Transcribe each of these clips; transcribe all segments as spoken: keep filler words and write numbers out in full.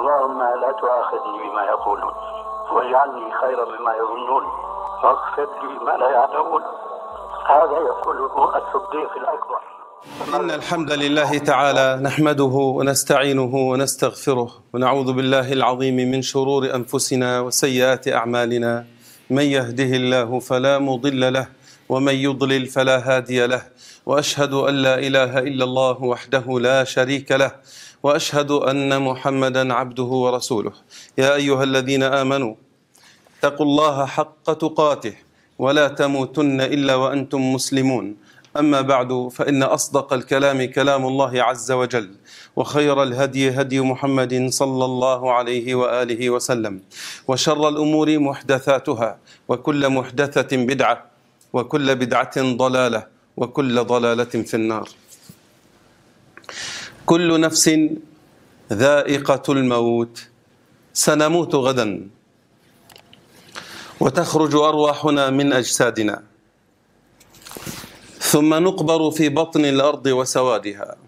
اللهم لا تؤاخذني بما يقولون واجعلني خيرا مما يظنون واغفر لي ما لا يعلمون. هذا يقوله الصديق الأكبر. إن الحمد لله تعالى نحمده ونستعينه ونستغفره ونعوذ بالله العظيم من شرور أنفسنا وسيئات أعمالنا. من يهده الله فلا مضل له ومن يضلل فلا هادي له، وأشهد أن لا إله إلا الله وحده لا شريك له، وأشهد أن محمدا عبده ورسوله. يا أيها الذين آمنوا اتقوا الله حق تقاته ولا تموتن إلا وأنتم مسلمون. أما بعد، فإن أصدق الكلام كلام الله عز وجل، وخير الهدي هدي محمد صلى الله عليه وآله وسلم، وشر الأمور محدثاتها، وكل محدثة بدعة، وكل بدعة ضلالة، وكل ضلالة في النار. كل نفس ذائقة الموت، سنموت غدا وتخرج أرواحنا من أجسادنا، ثم نقبر في بطن الأرض وسوادها،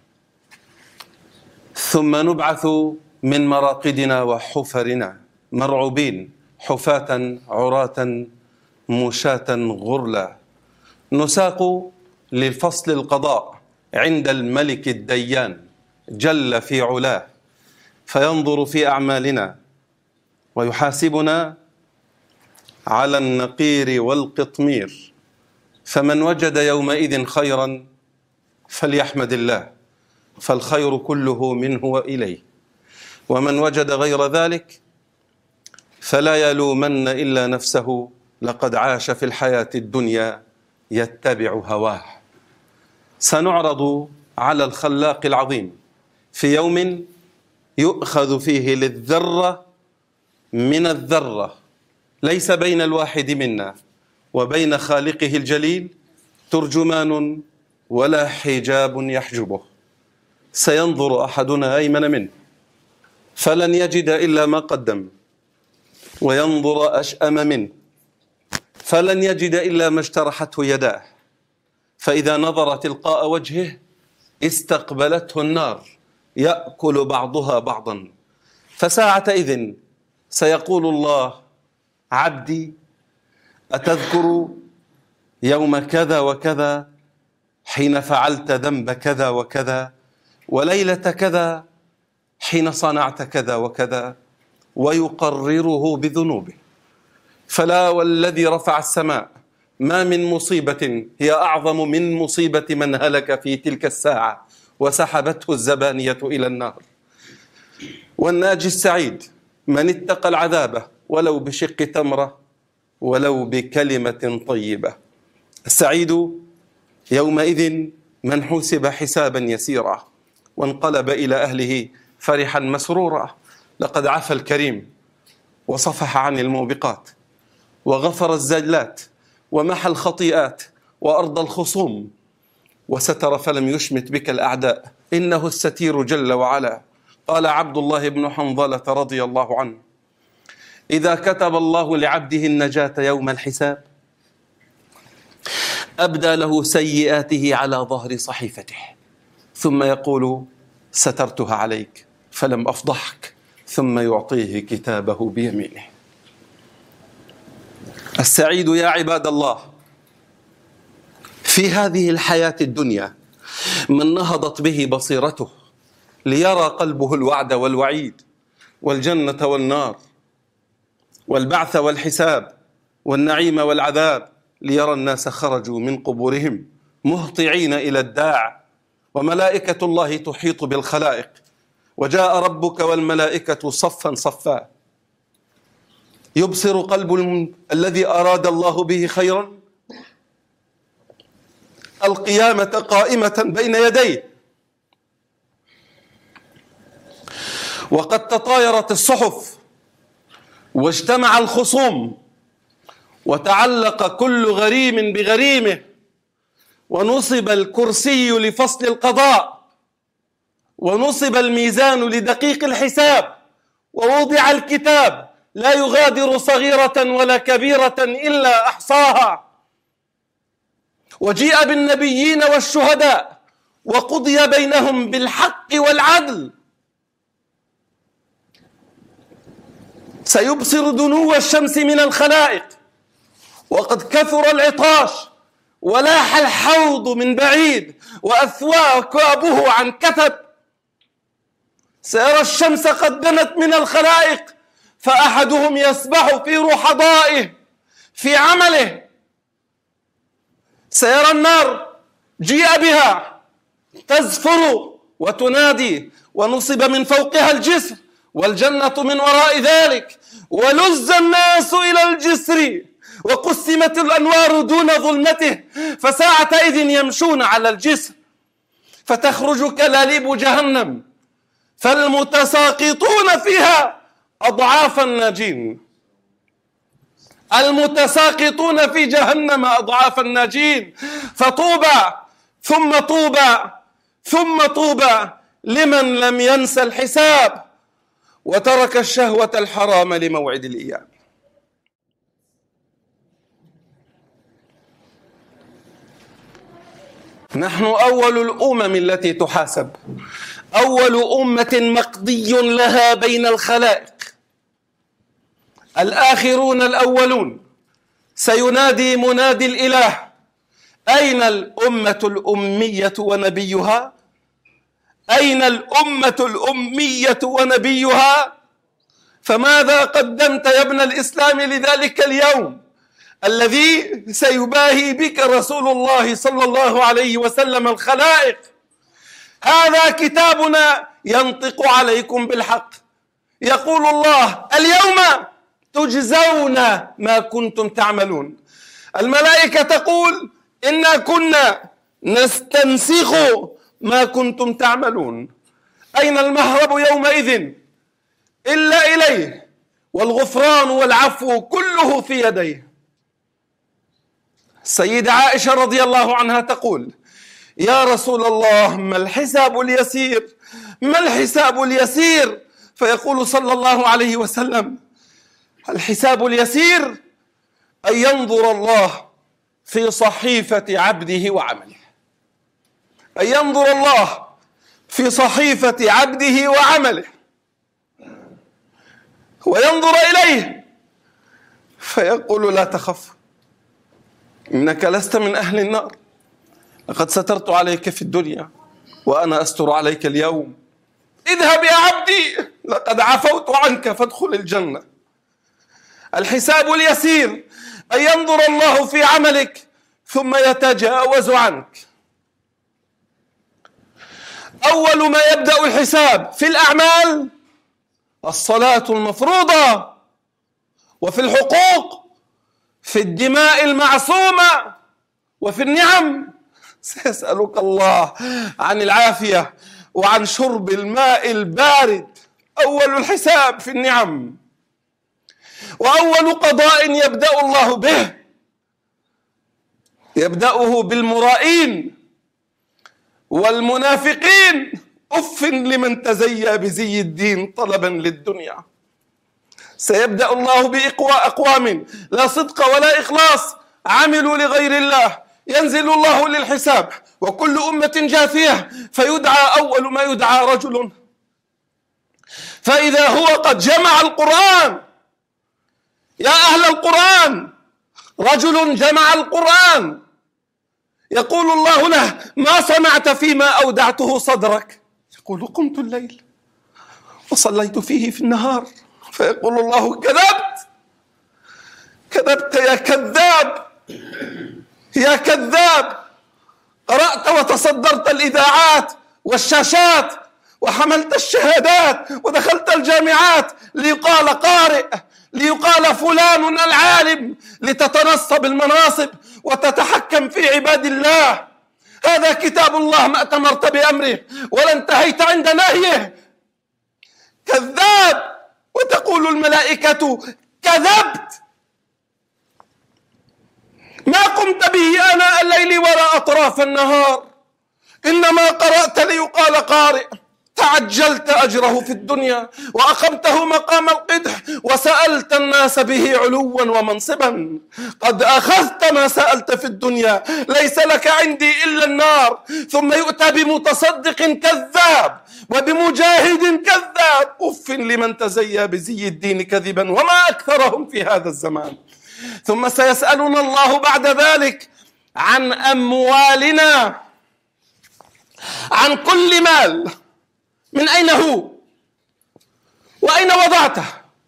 ثم نبعث من مراقدنا وحفرنا مرعوبين حفاة عراة مشاة غرلا، نساق للفصل القضاء عند الملك الديان جل في علاه، فينظر في أعمالنا ويحاسبنا على النقير والقطمير. فمن وجد يومئذ خيرا فليحمد الله، فالخير كله منه وإليه، ومن وجد غير ذلك فلا يلومن إلا نفسه، لقد عاش في الحياة الدنيا يتبع هواه. سنعرض على الخلاق العظيم في يوم يؤخذ فيه للذرة من الذرة، ليس بين الواحد منا وبين خالقه الجليل ترجمان ولا حجاب يحجبه. سينظر أحدنا أيمن منه فلن يجد إلا ما قدم، وينظر أشأم منه فلن يجد إلا ما اجترحته يداه، فإذا نظر تلقاء وجهه استقبلته النار يأكل بعضها بعضا. فساعتئذ سيقول الله: عبدي، أتذكر يوم كذا وكذا حين فعلت ذنب كذا وكذا، وليلة كذا حين صنعت كذا وكذا، ويقرره بذنوبه. فلا والذي رفع السماء ما من مصيبة هي أعظم من مصيبة من هلك في تلك الساعة وسحبته الزبانية إلى النار. والناجي السعيد من اتقى العذاب ولو بشق تمرة ولو بكلمة طيبة. السعيد يومئذ من حوسب حسابا يسيرا وانقلب إلى أهله فرحا مسرورا، لقد عفى الكريم وصفح عن الموبقات وغفر الزلات ومحى الخطيئات وأرضى الخصوم، وستر فلم يشمت بك الأعداء، إنه الستير جل وعلا. قال عبد الله بن حنظلة رضي الله عنه: إذا كتب الله لعبده النجاة يوم الحساب أبدى له سيئاته على ظهر صحيفته، ثم يقول: سترتها عليك فلم أفضحك، ثم يعطيه كتابه بيمينه. السعيد يا عباد الله في هذه الحياة الدنيا من نهضت به بصيرته ليرى قلبه الوعد والوعيد والجنة والنار والبعث والحساب والنعيم والعذاب، ليرى الناس خرجوا من قبورهم مهطعين إلى الداع، وملائكة الله تحيط بالخلائق، وجاء ربك والملائكة صفا صفا. يبصر قلب الم... الذي أراد الله به خيرا القيامة قائمة بين يديه، وقد تطايرت الصحف واجتمع الخصوم وتعلق كل غريم بغريمه، ونصب الكرسي لفصل القضاء، ونصب الميزان لدقيق الحساب، ووضع الكتاب لا يغادر صغيرة ولا كبيرة إلا أحصاها، وجيء بالنبيين والشهداء وقضي بينهم بالحق والعدل. سيبصر دنو الشمس من الخلائق، وقد كثر العطاش ولاح الحوض من بعيد وأثوابه عن كثب. سيرى الشمس قد دنت من الخلائق، فأحدهم يسبح في رحضائه في عمله. سيرى النار جيء بها تزفر وتنادي، ونصب من فوقها الجسر، والجنة من وراء ذلك، ولز الناس إلى الجسر، وقسمت الأنوار دون ظلمته، فساعتئذ يمشون على الجسر، فتخرج كلاليب جهنم، فالمتساقطون فيها أضعاف الناجين. المتساقطون في جهنم أضعاف الناجين. فطوبى ثم طوبى ثم طوبى لمن لم ينس الحساب وترك الشهوة الحرام لموعد الإيام. نحن أول الأمم التي تحاسب، أول أمة مقضي لها بين الخلائق، الآخرون الأولون. سينادي منادي الإله: أين الأمة الأمية ونبيها؟ أين الأمة الأمية ونبيها؟ فماذا قدمت يا ابن الإسلام لذلك اليوم الذي سيباهي بك رسول الله صلى الله عليه وسلم الخلائق؟ هذا كتابنا ينطق عليكم بالحق. يقول الله: اليوم تجزون ما كنتم تعملون. الملائكة تقول: إنا كنا نستنسخ ما كنتم تعملون. أين المهرب يومئذ إلا إليه، والغفران والعفو كله في يديه. السيدة عائشة رضي الله عنها تقول: يا رسول الله، ما الحساب اليسير؟ ما الحساب اليسير؟ فيقول صلى الله عليه وسلم: الحساب اليسير أن ينظر الله في صحيفة عبده وعمله، أن ينظر الله في صحيفة عبده وعمله وينظر إليه فيقول: لا تخف، إنك لست من أهل النار، لقد سترت عليك في الدنيا وأنا أستر عليك اليوم. اذهب يا عبدي، لقد عفوت عنك فادخل الجنة. الحساب اليسير أن ينظر الله في عملك ثم يتجاوز عنك. أول ما يبدأ الحساب في الأعمال الصلاة المفروضة، وفي الحقوق، في الدماء المعصومة، وفي النعم. سيسألك الله عن العافية وعن شرب الماء البارد. أول الحساب في النعم، وأول قضاء يبدأ الله به يبدأه بالمرائين والمنافقين. أف لمن تزيى بزي الدين طلبا للدنيا. سيبدأ الله بإقواء أقوام لا صدق ولا إخلاص عملوا لغير الله، ينزل الله للحساب وكل أمة جاثية، فيدعى أول ما يدعى رجل، فإذا هو قد جمع القرآن. يا أهل القرآن، رجل جمع القرآن، يقول الله له: ما صنعت فيما أودعته صدرك؟ يقول: قمت الليل وصليت فيه في النهار. فيقول الله: كذبت كذبت يا كذاب يا كذاب، قرأت وتصدرت الإذاعات والشاشات وحملت الشهادات ودخلت الجامعات ليقال قارئ، ليقال فلان العالم، لتتنصب المناصب وتتحكم في عباد الله. هذا كتاب الله، ما أتمرت بأمره ولا انتهيت عند نهيه. كذاب. وتقول الملائكة: كذبت، ما قمت به آناء الليل ولا أطراف النهار، إنما قرأت ليقال قارئ. تعجلت أجره في الدنيا وأقمته مقام القدح وسألت الناس به علوا ومنصبا. قد أخذت ما سألت في الدنيا، ليس لك عندي إلا النار. ثم يؤتى بمتصدق كذاب وبمجاهد كذاب. أف لمن تزيى بزي الدين كذبا وما أكثرهم في هذا الزمان. ثم سيسألنا الله بعد ذلك عن أموالنا، عن كل مال، من أين هو وأين وضعته.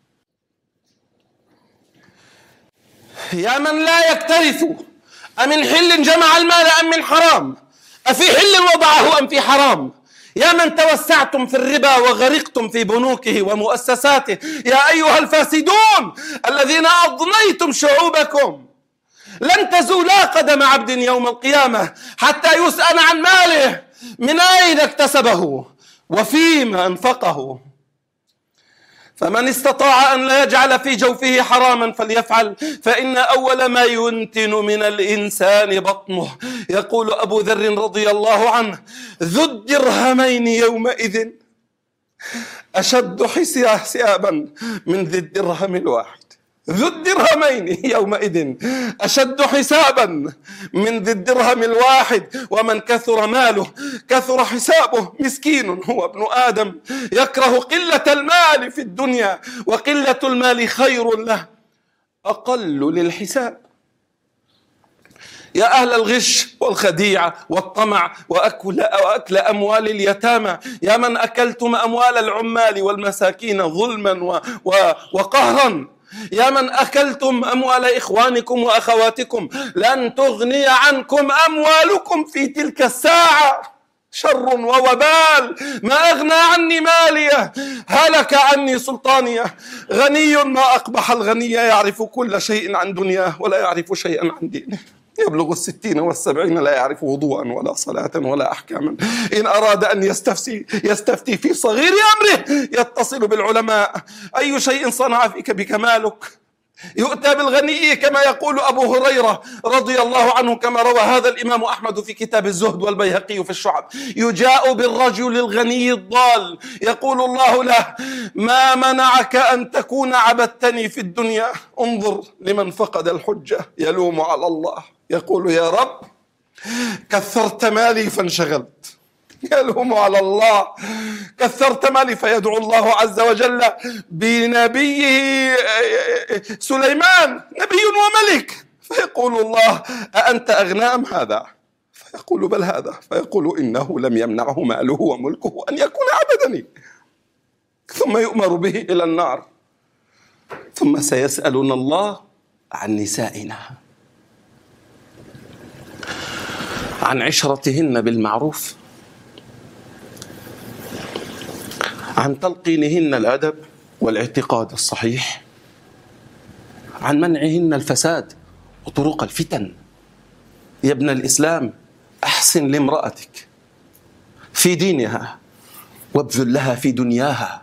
يا من لا يكترث، أمن حل جمع المال أم من حرام؟ أفي حل وضعه أم في حرام؟ يا من توسعتم في الربا وغرقتم في بنوكه ومؤسساته، يا أيها الفاسدون الذين أضنيتم شعوبكم، لن تزولا قدم عبد يوم القيامة حتى يسأل عن ماله، من أين اكتسبه وفيما أنفقه. فمن استطاع أن لا يجعل في جوفه حراما فليفعل، فإن أول ما ينتن من الإنسان بطنه. يقول أبو ذر رضي الله عنه: ذو الدرهمين يومئذ أشد حسابا من ذي الدرهم الواحد. ذو الدرهمين يومئذ أشد حسابا من ذي الدرهم الواحد. ومن كثر ماله كثر حسابه. مسكين هو ابن آدم يكره قلة المال في الدنيا، وقلة المال خير له أقل للحساب. يا أهل الغش والخديعة والطمع وأكل, وأكل أموال اليتامى، يا من أكلتم أموال العمال والمساكين ظلما وقهرا، يا من أكلتم أموال إخوانكم وأخواتكم، لن تغني عنكم أموالكم في تلك الساعة. شر ووبال. ما أغنى عني مالية، هلك عني سلطانية. غني ما أقبح الغني، يعرف كل شيء عن دنياه ولا يعرف شيئا عن دينه. يبلغ الستين والسبعين لا يعرف وضوءا ولا صلاة ولا أحكاما. إن أراد أن يستفتي يستفتي في صغير أمره يتصل بالعلماء. أي شيء صنع فيك بكمالك؟ يؤتى بالغني كما يقول أبو هريرة رضي الله عنه، كما روى هذا الإمام أحمد في كتاب الزهد والبيهقي في الشعب. يجاء بالرجل الغني الضال يقول الله له: ما منعك أن تكون عبدتني في الدنيا؟ انظر لمن فقد الحجة يلوم على الله، يقول: يا رب كثرت مالي فانشغلت. يلوم على الله: كثرت مالي. فيدعو الله عز وجل بنبيه سليمان، نبي وملك، فيقول الله: أأنت أغنى أم هذا؟ فيقول: بل هذا. فيقول: إنه لم يمنعه ماله وملكه أن يكون عبدني. ثم يؤمر به إلى النار. ثم سيسألنا الله عن نسائنا، عن عشرتهن بالمعروف، عن تلقينهن الأدب والاعتقاد الصحيح، عن منعهن الفساد وطرق الفتن. يا ابن الإسلام، أحسن لامرأتك في دينها وابذل لها في دنياها.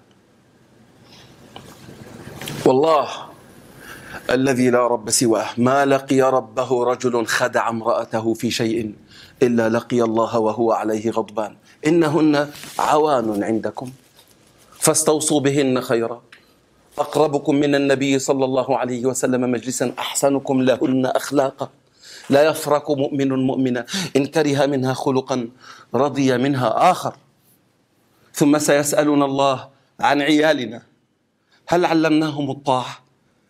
والله الذي لا رب سواه، ما لقي ربه رجل خدع امرأته في شيء إلا لقي الله وهو عليه غضبان. إنهن عوان عندكم فاستوصوا بهن خيرا. أقربكم من النبي صلى الله عليه وسلم مجلسا أحسنكم لهن أخلاقا. لا يفرق مؤمن مؤمنا إن كره منها خلقا رضي منها آخر. ثم سيسألنا الله عن عيالنا، هل علمناهم الطاعة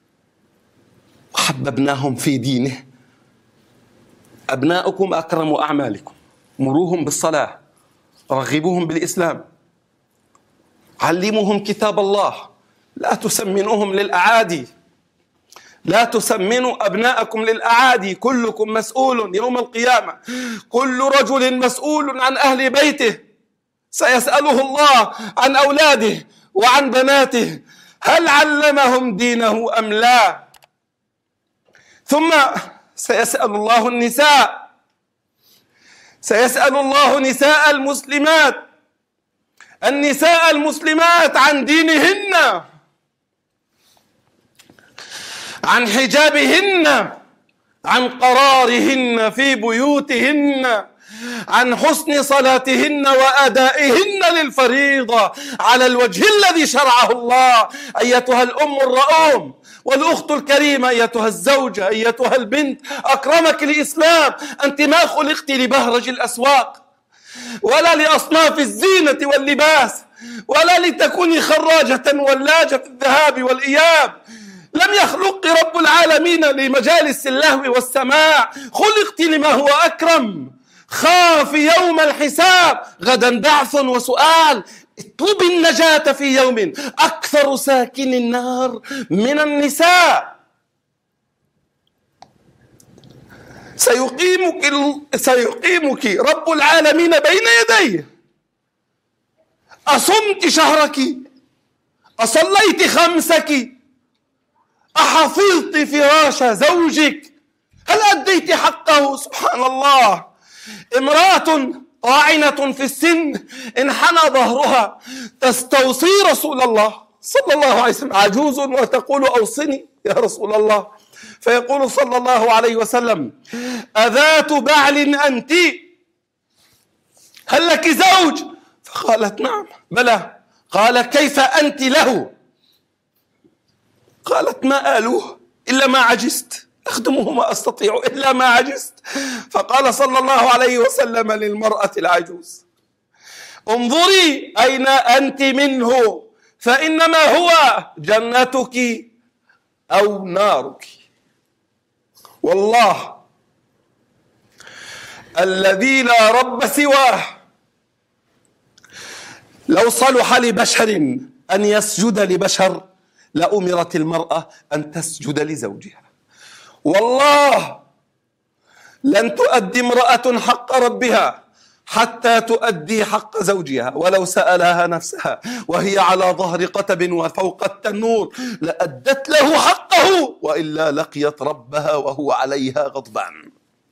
وحببناهم في دينه؟ أبناؤكم أكرم أعمالكم، مروهم بالصلاة، رغبوهم بالإسلام، علموهم كتاب الله، لا تسمنوهم للأعادي، لا تسمنوا أبناءكم للأعادي. كلكم مسؤول يوم القيامة، كل رجل مسؤول عن أهل بيته، سيسأله الله عن أولاده وعن بناته، هل علمهم دينه أم لا؟ ثم سيسأل الله النساء، سيسأل الله نساء المسلمات، النساء المسلمات عن دينهن، عن حجابهن، عن قرارهن في بيوتهن، عن حسن صلاتهن وأدائهن للفريضة على الوجه الذي شرعه الله. أيتها الأم الرؤوم والأخت الكريمة، أيتها الزوجة، أيتها البنت، أكرمك الإسلام، أنت ما خلقت لبهرج الأسواق ولا لأصناف الزينة واللباس ولا لتكوني خراجة ولاجة في الذهاب والإياب. لم يخلق رب العالمين لمجالس اللهو والسماع، خلقت لما هو أكرم. خاف يوم الحساب، غدا بعث وسؤال. اطلب النجاة في يوم أكثر ساكن النار من النساء. سيقيمك, سيقيمك رب العالمين بين يديه. أصمت شهرك؟ أصليت خمسك؟ أحفظت فراش زوجك؟ هل أديت حقه؟ سبحان الله. امرأة طاعنة في السن انحنى ظهرها تستوصي رسول الله صلى الله عليه وسلم، عجوز وتقول أوصني يا رسول الله، فيقول صلى الله عليه وسلم: أذات بعل أنت؟ هل لك زوج؟ فقالت: نعم. بلى. قال: كيف أنت له؟ قالت: ما آلوه إلا ما عجزت، أخدمه ما أستطيع إلا ما عجزت. فقال صلى الله عليه وسلم للمرأة العجوز: انظري أين أنت منه، فإنما هو جنتك أو نارك. والله الذي لا رب سواه، لو صلح لبشر أن يسجد لبشر لأمرت المرأة أن تسجد لزوجها. والله لن تؤدي امرأة حق ربها حتى تؤدي حق زوجها، ولو سألها نفسها وهي على ظهر قتب وفوق التنور لأدت له حقه، وإلا لقيت ربها وهو عليها غضبان.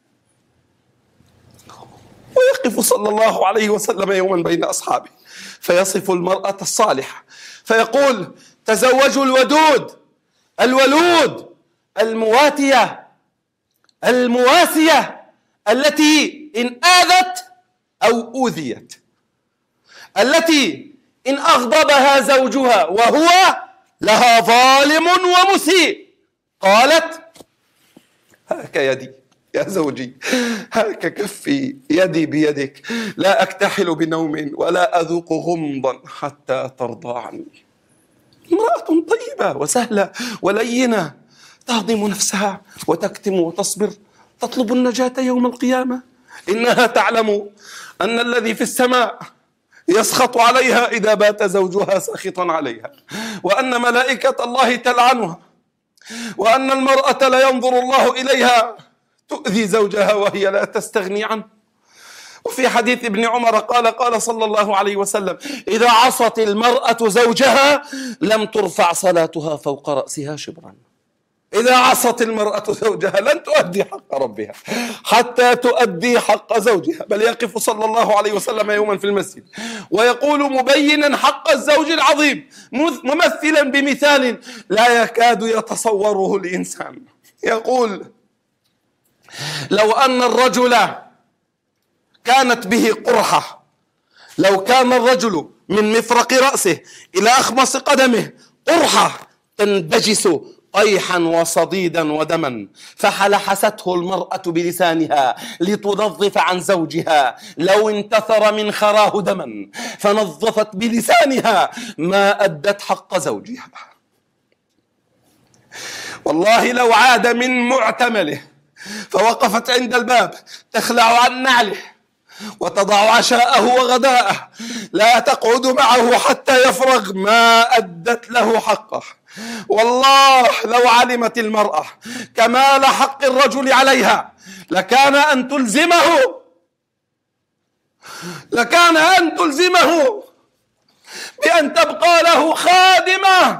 ويقف صلى الله عليه وسلم يوما بين أصحابه فيصف المرأة الصالحة فيقول: تزوجوا الودود الولود المواتية المواسية التي إن آذت أو أوذيت، التي إن أغضبها زوجها وهو لها ظالم ومسيء قالت: هاك يدي يا زوجي، هاك كفي يدي بيدك، لا أكتحل بنوم ولا أذوق غمضا حتى ترضى عني. امرأة طيبة وسهلة ولينة تهضم نفسها وتكتم وتصبر، تطلب النجاة يوم القيامة. إنها تعلم أن الذي في السماء يسخط عليها إذا بات زوجها ساخطا عليها، وأن ملائكة الله تلعنها، وأن المرأة لا ينظر الله إليها تؤذي زوجها وهي لا تستغني عنه. وفي حديث ابن عمر قال قال صلى الله عليه وسلم: إذا عصت المرأة زوجها لم ترفع صلاتها فوق رأسها شبرا. إذا عصت المرأة زوجها لن تؤدي حق ربها حتى تؤدي حق زوجها. بل يقف صلى الله عليه وسلم يوما في المسجد ويقول مبينا حق الزوج العظيم، ممثلا بمثال لا يكاد يتصوره الإنسان. يقول: لو أن الرجل كانت به قرحة، لو كان الرجل من مفرق رأسه إلى أخمص قدمه قرحة تندجس قيحا وصديدا ودما، فحلحسته المرأة بلسانها لتنظف عن زوجها، لو انتثر من خراه دما فنظفت بلسانها ما أدت حق زوجها. والله لو عاد من معتمله فوقفت عند الباب تخلع عن نعله وتضع عشاءه وغداءه لا تقعد معه حتى يفرغ ما أدت له حقه. والله لو علمت المرأة كمال حق الرجل عليها لكان أن تلزمه لكان أن تلزمه بأن تبقى له خادمة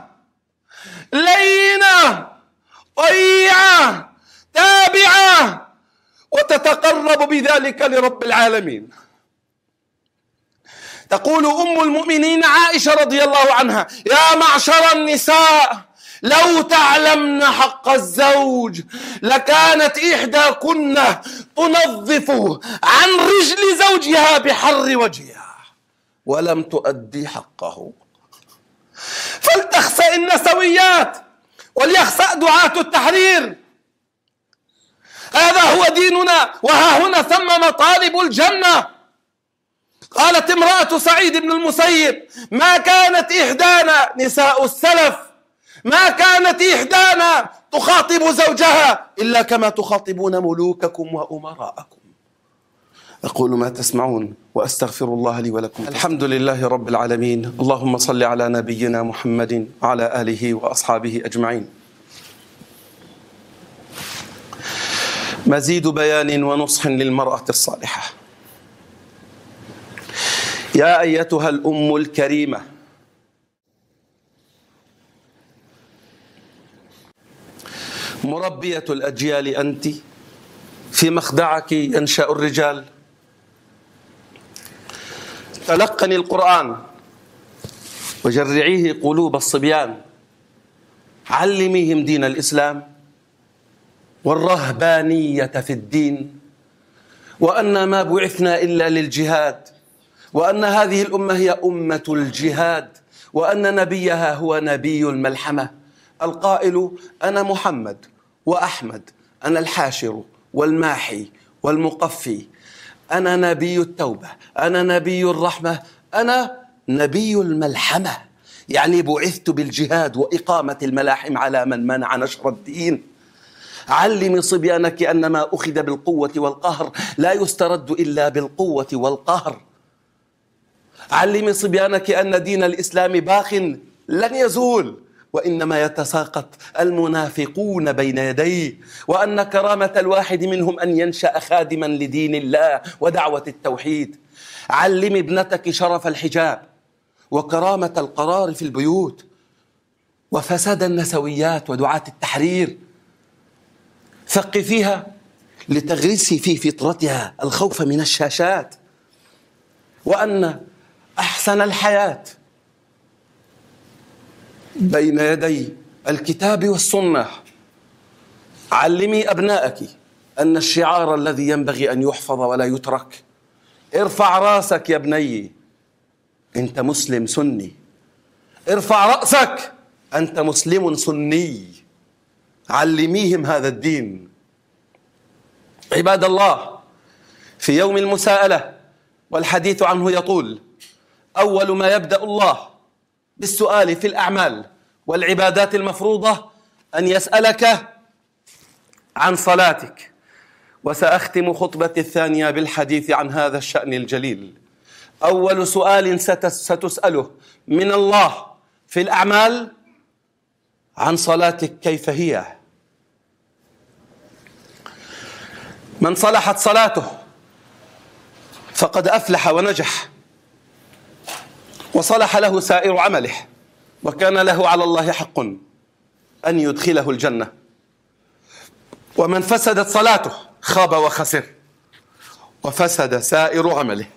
لينة طيعة تابعة وتتقرب بذلك لرب العالمين. تقول أم المؤمنين عائشة رضي الله عنها: يا معشر النساء، لو تعلمن حق الزوج لكانت إحداكن تنظف عن رجل زوجها بحر وجهها ولم تؤدي حقه. فلتخسأ النسويات وليخسأ دعاة التحرير. هذا هو ديننا، وها هنا ثم مطالب الجنة. قالت امرأة سعيد بن المسيب: ما كانت إحدانا، نساء السلف، ما كانت إحدانا تخاطب زوجها إلا كما تخاطبون ملوككم وأمراءكم. أقول ما تسمعون وأستغفر الله لي ولكم. الحمد لله رب العالمين، اللهم صل على نبينا محمد وعلى آله وأصحابه أجمعين. مزيد بيان ونصح للمرأة الصالحة. يا أيتها الأم الكريمة، مربية الأجيال أنت، في مخدعك ينشأ الرجال. تلقني القرآن وجرعيه قلوب الصبيان، علميهم دين الإسلام والرهبانية في الدين، وأن ما بعثنا إلا للجهاد، وأن هذه الأمة هي أمة الجهاد، وأن نبيها هو نبي الملحمة القائل: أنا محمد وأحمد، أنا الحاشر والماحي والمقفي، أنا نبي التوبة، أنا نبي الرحمة، أنا نبي الملحمة. يعني بعثت بالجهاد وإقامة الملاحم على من منع نشر الدين. علمي صبيانك أن ما أخذ بالقوة والقهر لا يسترد إلا بالقوة والقهر. علمي صبيانك أن دين الإسلام باق لن يزول، وإنما يتساقط المنافقون بين يديه، وأن كرامة الواحد منهم أن ينشأ خادما لدين الله ودعوة التوحيد. علمي ابنتك شرف الحجاب وكرامة القرار في البيوت وفساد النسويات ودعاة التحرير. ثقفيها لتغرسي في فطرتها الخوف من الشاشات، وأن أحسن الحياة بين يدي الكتاب والسنة. علمي أبنائك أن الشعار الذي ينبغي أن يحفظ ولا يترك: ارفع راسك يا بني، أنت مسلم سني. ارفع رأسك، أنت مسلم سني. علميهم هذا الدين. عباد الله، في يوم المساءلة والحديث عنه يطول، أول ما يبدأ الله بالسؤال في الأعمال والعبادات المفروضة أن يسألك عن صلاتك. وسأختم خطبتي الثانية بالحديث عن هذا الشأن الجليل. أول سؤال ستسأله من الله في الأعمال عن صلاتك كيف هي. من صلحت صلاته فقد أفلح ونجح، وصلح له سائر عمله، وكان له على الله حق أن يدخله الجنة. ومن فسدت صلاته خاب وخسر، وفسد سائر عمله.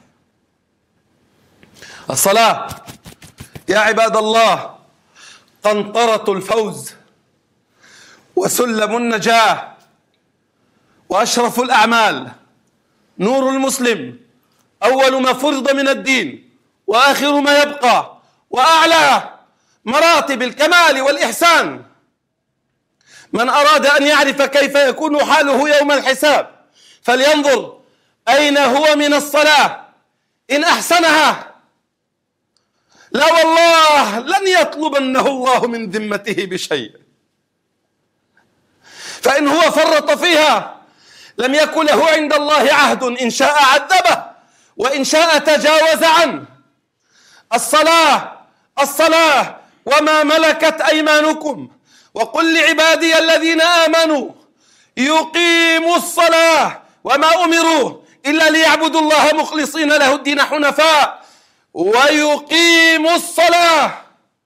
الصلاة يا عباد الله قنطرة الفوز وسلم النجاة وأشرف الأعمال. نور المسلم أول ما فرض من الدين وآخر ما يبقى، وأعلى مراتب الكمال والإحسان. من أراد أن يعرف كيف يكون حاله يوم الحساب فلينظر أين هو من الصلاة. إن أحسنها لا والله لن يطلبنه الله من ذمته بشيء، فإن هو فرط فيها لم يكن له عند الله عهد، إن شاء عذبه وإن شاء تجاوز عنه. الصلاة الصلاة وما ملكت أيمانكم. وقل لعبادي الذين آمنوا يقيموا الصلاة وما أمروا إلا ليعبدوا الله مخلصين له الدين حنفاء ويقيموا الصلاة.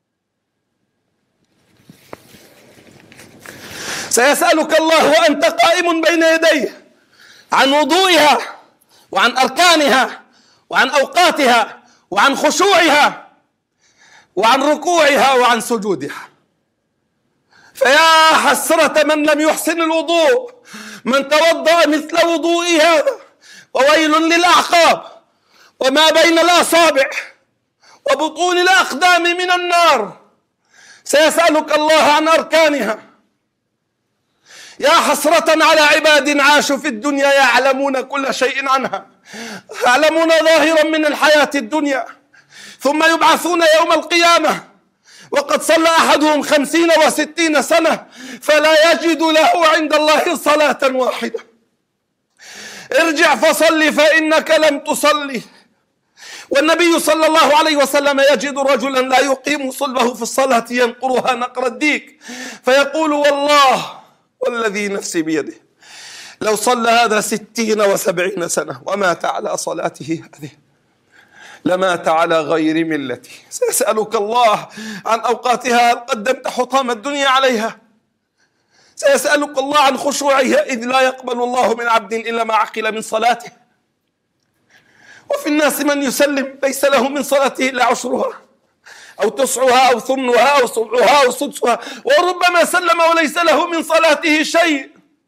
سيسألك الله وأنت قائم بين يديه عن وضوئها وعن أركانها وعن أوقاتها وعن خشوعها وعن ركوعها وعن سجودها. فيا حسرة من لم يحسن الوضوء، من توضأ مثل وضوء هذا، وويل للأعقاب وما بين الأصابع وبطون الأقدام من النار. سيسألك الله عن أركانها. يا حسرة على عباد عاشوا في الدنيا يعلمون كل شيء عنها، يعلمون ظاهرا من الحياة الدنيا، ثم يبعثون يوم القيامة وقد صلى أحدهم خمسين وستين سنة فلا يجد له عند الله صلاة واحدة. ارجع فصل فإنك لم تصلي. والنبي صلى الله عليه وسلم يجد رجلا لا يقيم صلبه في الصلاة ينقرها نقر الديك، فيقول والله والذي نفسي بيده لو صلى هذا ستين وسبعين سنة ومات على صلاته هذه لمات على غير ملتي. سيسألك الله عن أوقاتها، هل قدمت حطام الدنيا عليها؟ سيسألك الله عن خشوعها، إذ لا يقبل الله من عبد إلا ما عقل من صلاته. وفي الناس من يسلم ليس له من صلاته إلا عشرها أو تسعها أو ثمنها أو سبعها أو سدسها، وربما سلم وليس له من صلاته شيء.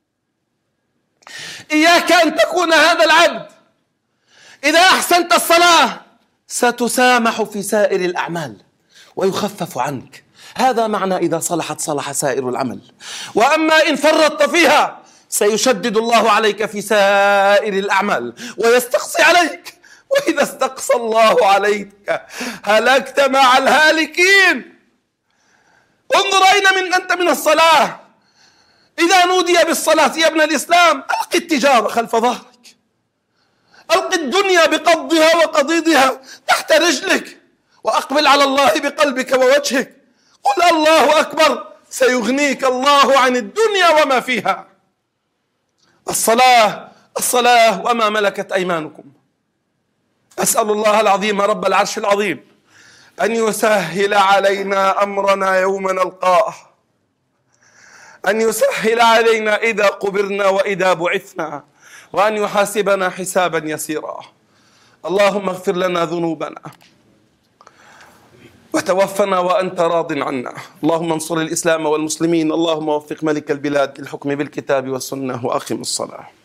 إياك أن تكون هذا العبد. إذا أحسنت الصلاة ستسامح في سائر الأعمال ويخفف عنك. هذا معنى إذا صلحت صلح سائر العمل. وأما إن فرطت فيها سيشدد الله عليك في سائر الأعمال ويستقصي عليك، وإذا استقصى الله عليك هلكت مع الهالكين. انظر أين من أنت من الصلاة. إذا نودي بالصلاة يا ابن الإسلام ألق التجارة خلف ظهرك، ألق الدنيا بقضها وقضيضها تحت رجلك، وأقبل على الله بقلبك ووجهك. قل الله أكبر سيغنيك الله عن الدنيا وما فيها. الصلاة الصلاة وما ملكت أيمانكم. أسأل الله العظيم رب العرش العظيم أن يسهل علينا أمرنا يوم نلقاه، أن يسهل علينا إذا قبرنا وإذا بعثنا، وأن يحاسبنا حسابا يسيرا. اللهم اغفر لنا ذنوبنا وتوفنا وأنت راض عنا. اللهم انصر الإسلام والمسلمين. اللهم وفق ملك البلاد للحكم بالكتاب والسنة وأقم الصلاة.